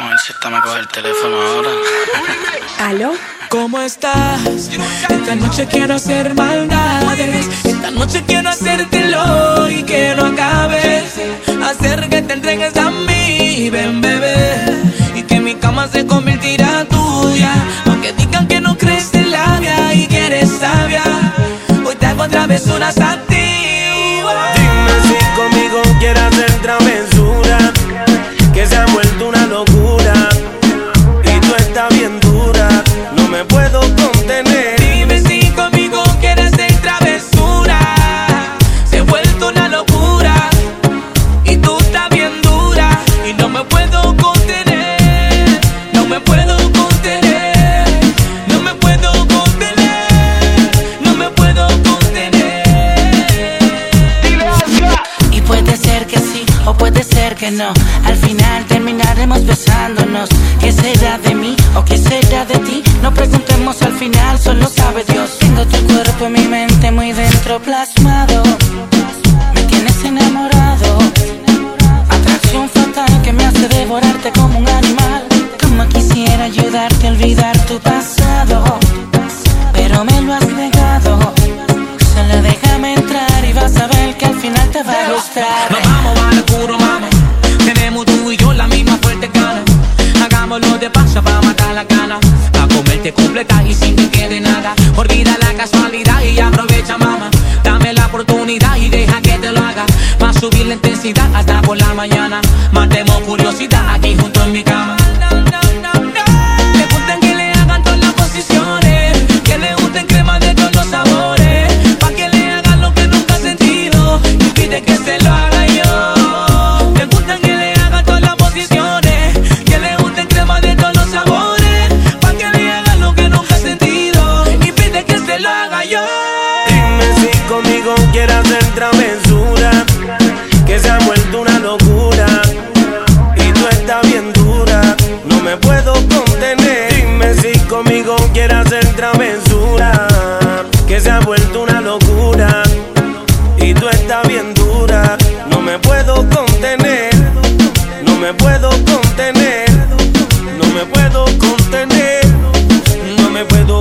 A ver si esta me coge el teléfono ahora. ¿Aló? ¿Cómo estás? Esta noche quiero hacer maldades. Esta noche quiero hacértelo y que no acabes. Hacer que te entregues a mí, ven bebé, y que mi cama se convertirá tuya. Aunque digan que no crees en labia y que eres sabia, hoy te hago travesuras a ti. Dime si conmigo quieres hacer travesura, que se ha vuelto una locura y tú estás bien dura, no me puedo contener. Dime si conmigo quieres hacer travesura, se ha vuelto una locura y tú estás bien dura y no me puedo contener, no me puedo contener, no me puedo contener, no me puedo contener. Y puede ser que sí o puede ser que no. Al final terminaremos besándonos. ¿Qué será de mí o qué será de ti? No preguntemos, al final solo sabe Dios. Tengo tu cuerpo en mi mente muy dentro plasmado. Me tienes enamorado. Atracción fatal que me hace devorarte como un animal. Como quisiera ayudarte a olvidar tu pasado, pero me lo has negado. Solo déjame entrar y vas a ver que al final te va a gustar. Nos vamos al oscuro, mami. Tenemos tú y yo la misma fuerte gana. Hagámoslo de paso para matar la gana. A comerte completa y sin que quede nada. Olvida la casualidad y aprovecha, mamá. Dame la oportunidad y deja que te lo haga. Va a subir la intensidad hasta por la mañana. Matemos curiosidad aquí junto en mi cama. Le gustan que le hagan todas las posiciones, que le gusten crema de todos los sabores, pa' que le hagan lo que nunca ha sentido y pide que se lo haga yo. Le gustan que le hagan todas las posiciones, que le gusten crema de todos los sabores, pa' que le hagan lo que nunca ha sentido y pide que se lo haga yo. Dime si conmigo quieres hacer travesura, que se ha vuelto una locura y tú estás bien dura, no me puedo contener. Dime si conmigo quieres hacer travesura, que se ha vuelto una locura y tú estás bien dura, no me puedo contener, no me puedo contener, no me puedo contener, no me puedo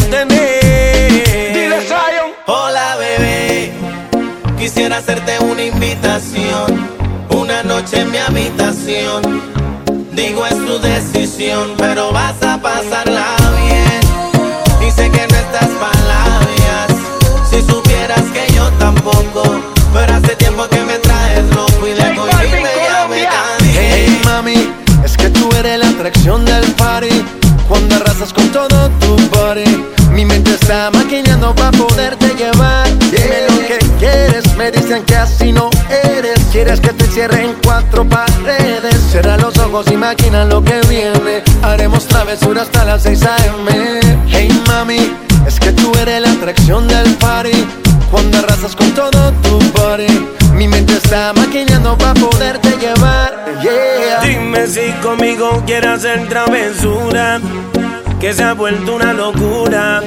contener. Dile Zion. Hola bebé, quisiera hacerte una invitación, una noche en mi habitación. Digo es tu decisión, pero vas a pasarla bien. Y sé que no estás palabrias, si supieras que yo tampoco, pero hace tiempo que me traes loco y de cohibirme ya me cansé. Hey mami, es que tú eres la atracción del party. Cuando arrasas con todo tu body, mi mente está maquinando para poderte llevar. Dime lo que quieres, me dicen que así no eres. Quieres que te cierre en 4 paredes. Cierra los ojos y maquina lo que viene. Haremos travesura hasta las 6 AM. Hey mami, es que tú eres la atracción del party. Cuando arrasas con todo tu body, mi mente está maquinando para poderte llevar. Yeah. Dime si conmigo quieres hacer travesura, que se ha vuelto una locura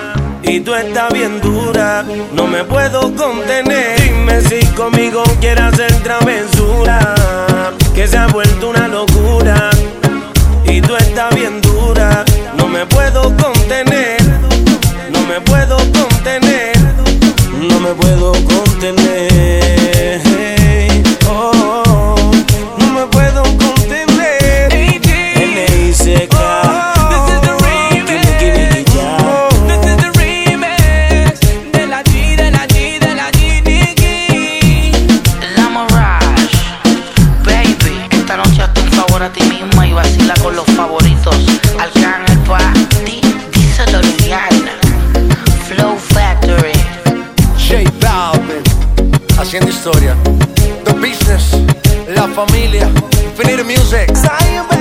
y tú estás bien dura, no me puedo contener. Dime si conmigo quieres hacer travesura, que se ha vuelto una locura y tú estás bien dura, no me puedo contener, no me puedo contener, no me puedo contener. Oh, oh, no me puedo contener. N.I.C.K. A ti misma y vacila con los favoritos. Arcángel pa' ti, díselo Rihanna. Flow Factory. J Balvin, haciendo historia. The Business, La Familia, Infinite Music. Zion,